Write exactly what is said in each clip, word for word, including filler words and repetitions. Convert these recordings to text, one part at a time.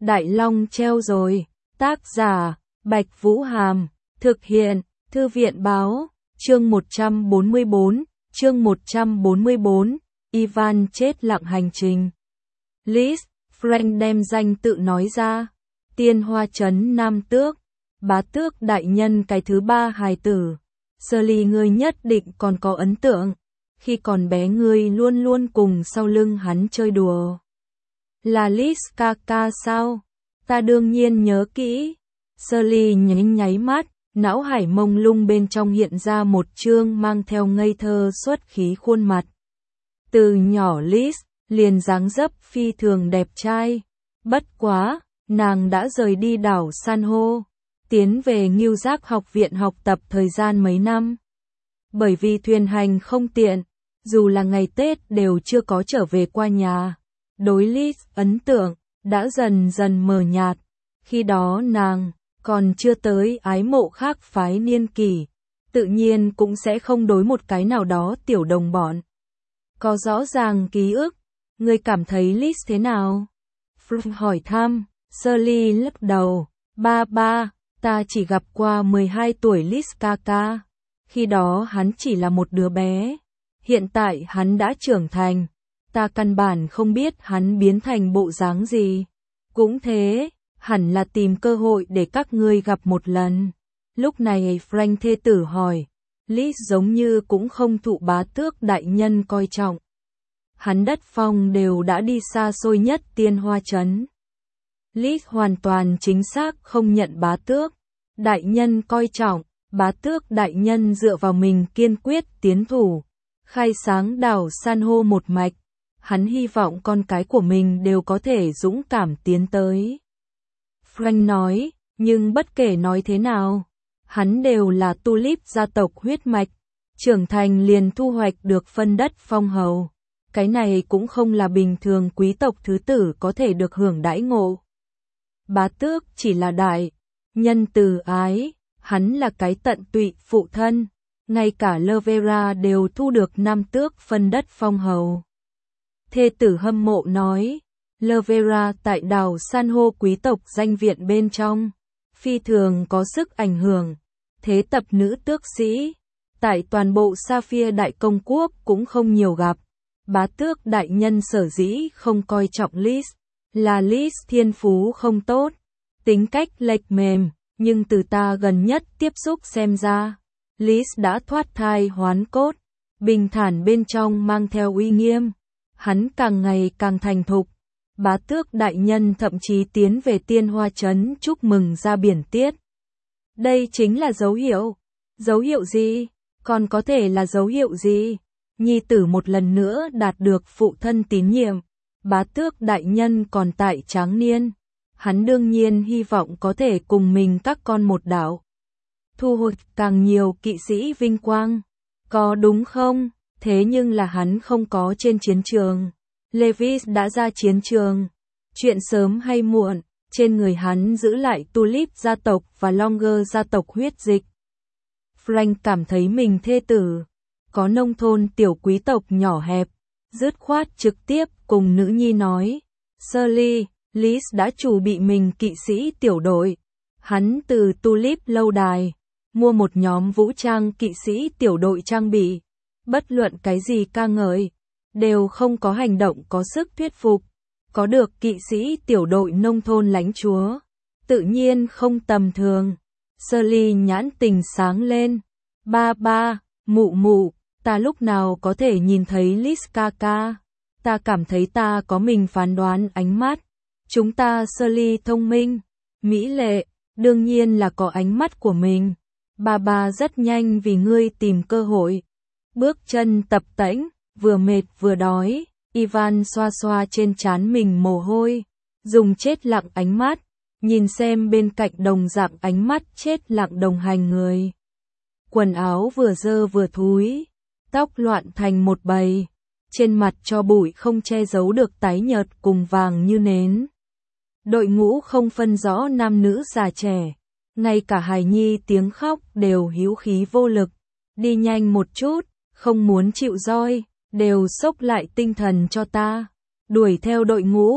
Đại Long treo rồi. Tác giả, Bạch Vũ Hàm. Thực hiện, Thư viện Báo. Chương một trăm bốn mươi bốn. Chương một trăm bốn mươi bốn. Ivan chết lặng hành trình. Liz, Frank đem danh tự nói ra. Tiên Hoa Trấn Nam Tước. Bá tước đại nhân cái thứ ba hài tử. Sully ngươi nhất định còn có ấn tượng. Khi còn bé ngươi luôn luôn cùng sau lưng hắn chơi đùa. Là Liz ca ca sao? Ta đương nhiên nhớ kỹ. Sully nháy nháy mắt, não hải mông lung bên trong hiện ra một chương mang theo ngây thơ xuất khí khuôn mặt. Từ nhỏ Liz, liền dáng dấp phi thường đẹp trai. Bất quá, nàng đã rời đi đảo San hô, tiến về New York học viện học tập thời gian mấy năm. Bởi vì thuyền hành không tiện, dù là ngày Tết đều chưa có trở về qua nhà. Đối Liz ấn tượng, đã dần dần mờ nhạt. Khi đó nàng, còn chưa tới ái mộ khác phái niên kỷ, tự nhiên cũng sẽ không đối một cái nào đó tiểu đồng bọn. Có rõ ràng ký ức, ngươi cảm thấy Liz thế nào? Frank hỏi thăm, Sully lắc đầu, ba ba, ta chỉ gặp qua mười hai tuổi Liz ca ca. Khi đó hắn chỉ là một đứa bé, hiện tại hắn đã trưởng thành, ta căn bản không biết hắn biến thành bộ dáng gì. Cũng thế, hẳn là tìm cơ hội để các ngươi gặp một lần. Lúc này Frank thê tử hỏi, Liz giống như cũng không thụ bá tước đại nhân coi trọng. Hắn đất phong đều đã đi xa xôi nhất Tiên Hoa Trấn. Liz hoàn toàn chính xác không nhận bá tước đại nhân coi trọng. Bá tước đại nhân dựa vào mình kiên quyết tiến thủ, khai sáng đảo San hô một mạch. Hắn hy vọng con cái của mình đều có thể dũng cảm tiến tới. Frank nói, nhưng bất kể nói thế nào, hắn đều là Tulip gia tộc huyết mạch, trưởng thành liền thu hoạch được phân đất phong hầu. Cái này cũng không là bình thường quý tộc thứ tử có thể được hưởng đãi ngộ. Bá tước chỉ là đại nhân từ ái, hắn là cái tận tụy phụ thân, ngay cả Lovera đều thu được nam tước phân đất phong hầu. Thê tử hâm mộ nói, Lovera tại đảo San hô quý tộc danh viện bên trong, phi thường có sức ảnh hưởng, thế tập nữ tước sĩ, tại toàn bộ Sapphire đại công quốc cũng không nhiều gặp. Bá tước đại nhân sở dĩ không coi trọng Liz, là Liz thiên phú không tốt, tính cách lệch mềm, nhưng từ ta gần nhất tiếp xúc xem ra, Liz đã thoát thai hoán cốt, bình thản bên trong mang theo uy nghiêm, hắn càng ngày càng thành thục. Bá tước đại nhân thậm chí tiến về Tiên Hoa Trấn chúc mừng ra biển tiết. Đây chính là dấu hiệu. Dấu hiệu gì? Còn có thể là dấu hiệu gì? Nhi tử một lần nữa đạt được phụ thân tín nhiệm. Bá tước đại nhân còn tại tráng niên. Hắn đương nhiên hy vọng có thể cùng mình các con một đạo. Thu hoạch càng nhiều kỵ sĩ vinh quang. Có đúng không? Thế nhưng là hắn không có trên chiến trường. Levis đã ra chiến trường. Chuyện sớm hay muộn, trên người hắn giữ lại Tulip gia tộc và Longer gia tộc huyết dịch. Frank cảm thấy mình thê tử, có nông thôn tiểu quý tộc nhỏ hẹp, dứt khoát trực tiếp cùng nữ nhi nói. Sully, Liz đã chủ bị mình kỵ sĩ tiểu đội. Hắn từ Tulip lâu đài, mua một nhóm vũ trang kỵ sĩ tiểu đội trang bị. Bất luận cái gì ca ngợi, đều không có hành động có sức thuyết phục. Có được kỵ sĩ tiểu đội nông thôn lãnh chúa, tự nhiên không tầm thường. Sully nhãn tình sáng lên. Ba ba, mụ mụ, ta lúc nào có thể nhìn thấy Liz ca ca? Ta cảm thấy ta có mình phán đoán ánh mắt. Chúng ta Sully thông minh, mỹ lệ, đương nhiên là có ánh mắt của mình. Ba ba rất nhanh vì ngươi tìm cơ hội. Bước chân tập tễnh, vừa mệt vừa đói, Ivan xoa xoa trên trán mình mồ hôi, dùng chết lặng ánh mắt, nhìn xem bên cạnh đồng dạng ánh mắt chết lặng đồng hành người. Quần áo vừa dơ vừa thúi, tóc loạn thành một bầy, trên mặt cho bụi không che giấu được tái nhợt cùng vàng như nến. Đội ngũ không phân rõ nam nữ già trẻ, ngay cả hài nhi tiếng khóc đều hữu khí vô lực, đi nhanh một chút, không muốn chịu roi, đều xốc lại tinh thần cho ta. Đuổi theo đội ngũ,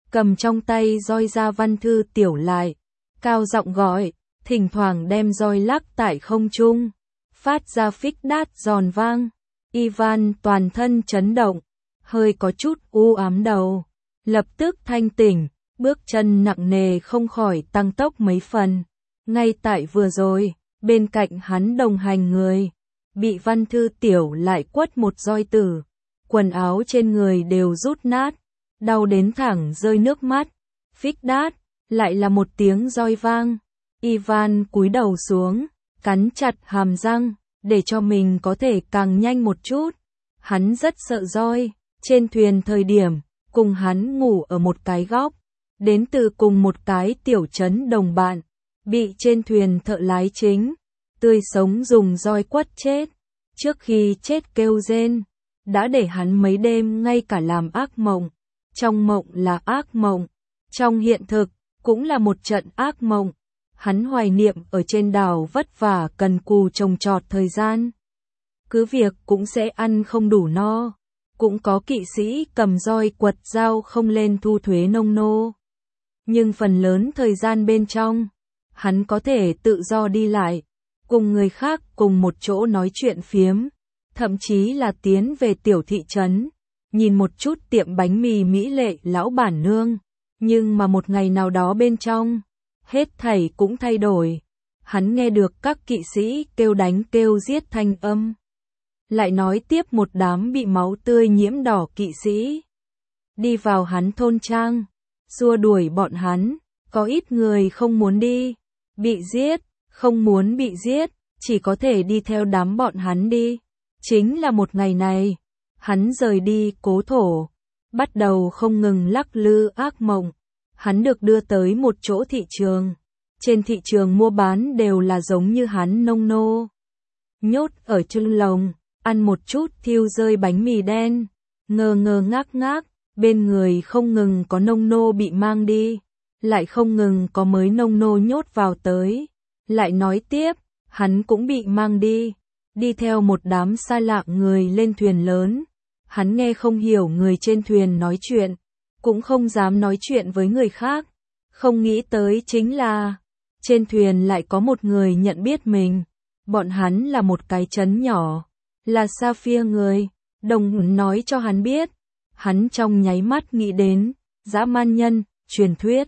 cầm trong tay roi ra. Văn Thư Tiểu lại, cao giọng gọi, thỉnh thoảng đem roi lắc tại không trung, phát ra phích đát giòn vang. Ivan toàn thân chấn động, hơi có chút u ám đầu, lập tức thanh tỉnh, bước chân nặng nề không khỏi tăng tốc mấy phần. Ngay tại vừa rồi, bên cạnh hắn đồng hành người, bị Văn Thư Tiểu lại quất một roi tử, quần áo trên người đều rút nát, đau đến thẳng rơi nước mắt. Phích đát, lại là một tiếng roi vang. Ivan cúi đầu xuống, cắn chặt hàm răng, để cho mình có thể càng nhanh một chút. Hắn rất sợ roi, trên thuyền thời điểm, cùng hắn ngủ ở một cái góc, đến từ cùng một cái tiểu trấn đồng bạn, bị trên thuyền thợ lái chính, tươi sống dùng roi quất chết. Trước khi chết kêu rên, đã để hắn mấy đêm ngay cả làm ác mộng. Trong mộng là ác mộng, trong hiện thực, cũng là một trận ác mộng. Hắn hoài niệm ở trên đảo vất vả cần cù trồng trọt thời gian. Cứ việc cũng sẽ ăn không đủ no, cũng có kỵ sĩ cầm roi quật dao không lên thu thuế nông nô. Nhưng phần lớn thời gian bên trong, hắn có thể tự do đi lại, cùng người khác cùng một chỗ nói chuyện phiếm, thậm chí là tiến về tiểu thị trấn, nhìn một chút tiệm bánh mì mỹ lệ lão bản nương. Nhưng mà một ngày nào đó bên trong, hết thảy cũng thay đổi. Hắn nghe được các kỵ sĩ kêu đánh kêu giết thanh âm. Lại nói tiếp một đám bị máu tươi nhiễm đỏ kỵ sĩ đi vào hắn thôn trang, xua đuổi bọn hắn. Có ít người không muốn đi, bị giết, không muốn bị giết, chỉ có thể đi theo đám bọn hắn đi. Chính là một ngày này, hắn rời đi cố thổ, bắt đầu không ngừng lắc lư ác mộng. Hắn được đưa tới một chỗ thị trường. Trên thị trường mua bán đều là giống như hắn nông nô, nhốt ở trong lồng, ăn một chút thiêu rơi bánh mì đen, ngơ ngơ ngác ngác, bên người không ngừng có nông nô bị mang đi, lại không ngừng có mới nông nô nhốt vào tới. Lại nói tiếp, hắn cũng bị mang đi, đi theo một đám xa lạ người lên thuyền lớn. Hắn nghe không hiểu người trên thuyền nói chuyện, cũng không dám nói chuyện với người khác. Không nghĩ tới chính là, trên thuyền lại có một người nhận biết mình. Bọn hắn là một cái trấn nhỏ, là Sapphire người. Đồng nói cho hắn biết. Hắn trong nháy mắt nghĩ đến, dã man nhân, truyền thuyết.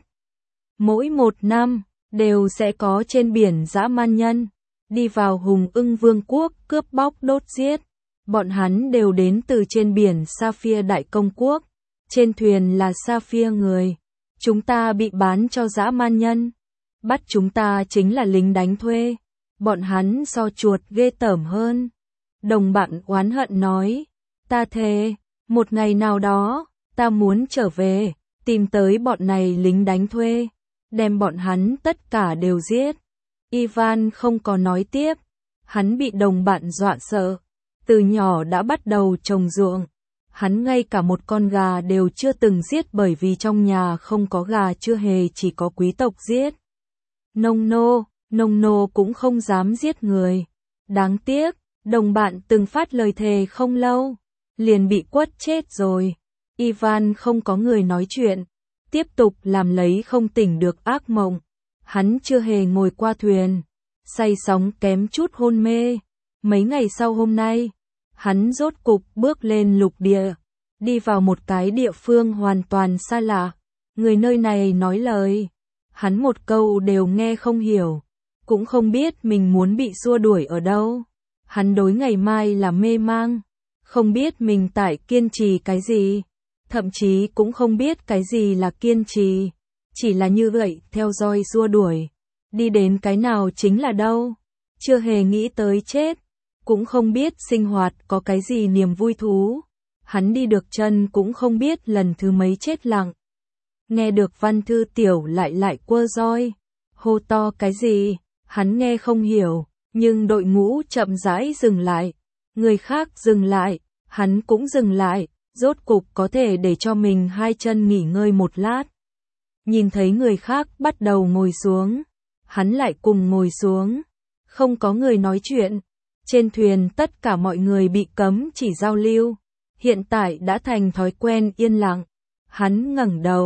Mỗi một năm, đều sẽ có trên biển dã man nhân, đi vào Hùng Ưng Vương quốc cướp bóc đốt giết. Bọn hắn đều đến từ trên biển Sapphire Đại Công Quốc. Trên thuyền là Sapphire người. Chúng ta bị bán cho dã man nhân. Bắt chúng ta chính là lính đánh thuê. Bọn hắn so chuột ghê tởm hơn. Đồng bạn oán hận nói. Ta thề, một ngày nào đó, ta muốn trở về, tìm tới bọn này lính đánh thuê, đem bọn hắn tất cả đều giết. Ivan không có nói tiếp. Hắn bị đồng bạn dọa sợ. Từ nhỏ đã bắt đầu trồng ruộng. Hắn ngay cả một con gà đều chưa từng giết bởi vì trong nhà không có gà chưa hề chỉ có quý tộc giết. Nông nô, nông nô cũng không dám giết người. Đáng tiếc, đồng bạn từng phát lời thề không lâu, liền bị quất chết rồi. Ivan không có người nói chuyện, tiếp tục làm lấy không tỉnh được ác mộng. Hắn chưa hề ngồi qua thuyền, say sóng kém chút hôn mê. Mấy ngày sau hôm nay, hắn rốt cục bước lên lục địa, đi vào một cái địa phương hoàn toàn xa lạ. Người nơi này nói lời, hắn một câu đều nghe không hiểu, cũng không biết mình muốn bị xua đuổi ở đâu. Hắn đối ngày mai là mê mang, không biết mình tại kiên trì cái gì, thậm chí cũng không biết cái gì là kiên trì, chỉ là như vậy theo dõi xua đuổi, đi đến cái nào chính là đâu, chưa hề nghĩ tới chết, cũng không biết sinh hoạt có cái gì niềm vui thú. Hắn đi được chân cũng không biết lần thứ mấy chết lặng. Nghe được Văn Thư Tiểu lại lại quơ roi, hô to cái gì, hắn nghe không hiểu, nhưng đội ngũ chậm rãi dừng lại. Người khác dừng lại, hắn cũng dừng lại, rốt cục có thể để cho mình hai chân nghỉ ngơi một lát. Nhìn thấy người khác bắt đầu ngồi xuống, hắn lại cùng ngồi xuống. Không có người nói chuyện. Trên thuyền tất cả mọi người bị cấm chỉ giao lưu. Hiện tại đã thành thói quen yên lặng. Hắn ngẩng đầu,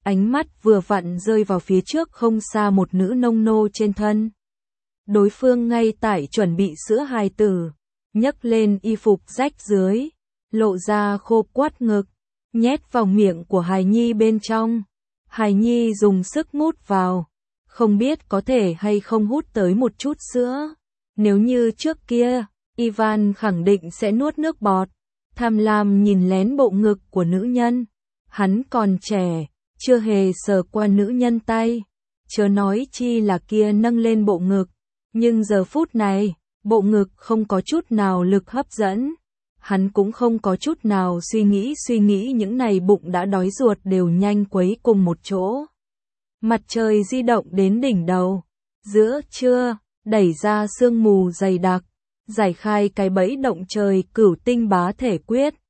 ánh mắt vừa vặn rơi vào phía trước không xa một nữ nông nô trên thân. Đối phương ngay tại chuẩn bị sữa hài tử, nhấc lên y phục rách dưới, lộ ra khô quắt ngực, nhét vào miệng của hài nhi bên trong. Hài nhi dùng sức mút vào, không biết có thể hay không hút tới một chút sữa. Nếu như trước kia, Ivan khẳng định sẽ nuốt nước bọt, tham lam nhìn lén bộ ngực của nữ nhân. Hắn còn trẻ, chưa hề sờ qua nữ nhân tay, chớ nói chi là kia nâng lên bộ ngực. Nhưng giờ phút này, bộ ngực không có chút nào lực hấp dẫn. Hắn cũng không có chút nào suy nghĩ suy nghĩ những này bụng đã đói ruột đều nhanh quấy cùng một chỗ. Mặt trời di động đến đỉnh đầu, giữa trưa, đẩy ra sương mù dày đặc, giải khai cái bẫy động trời cửu tinh bá thể quyết.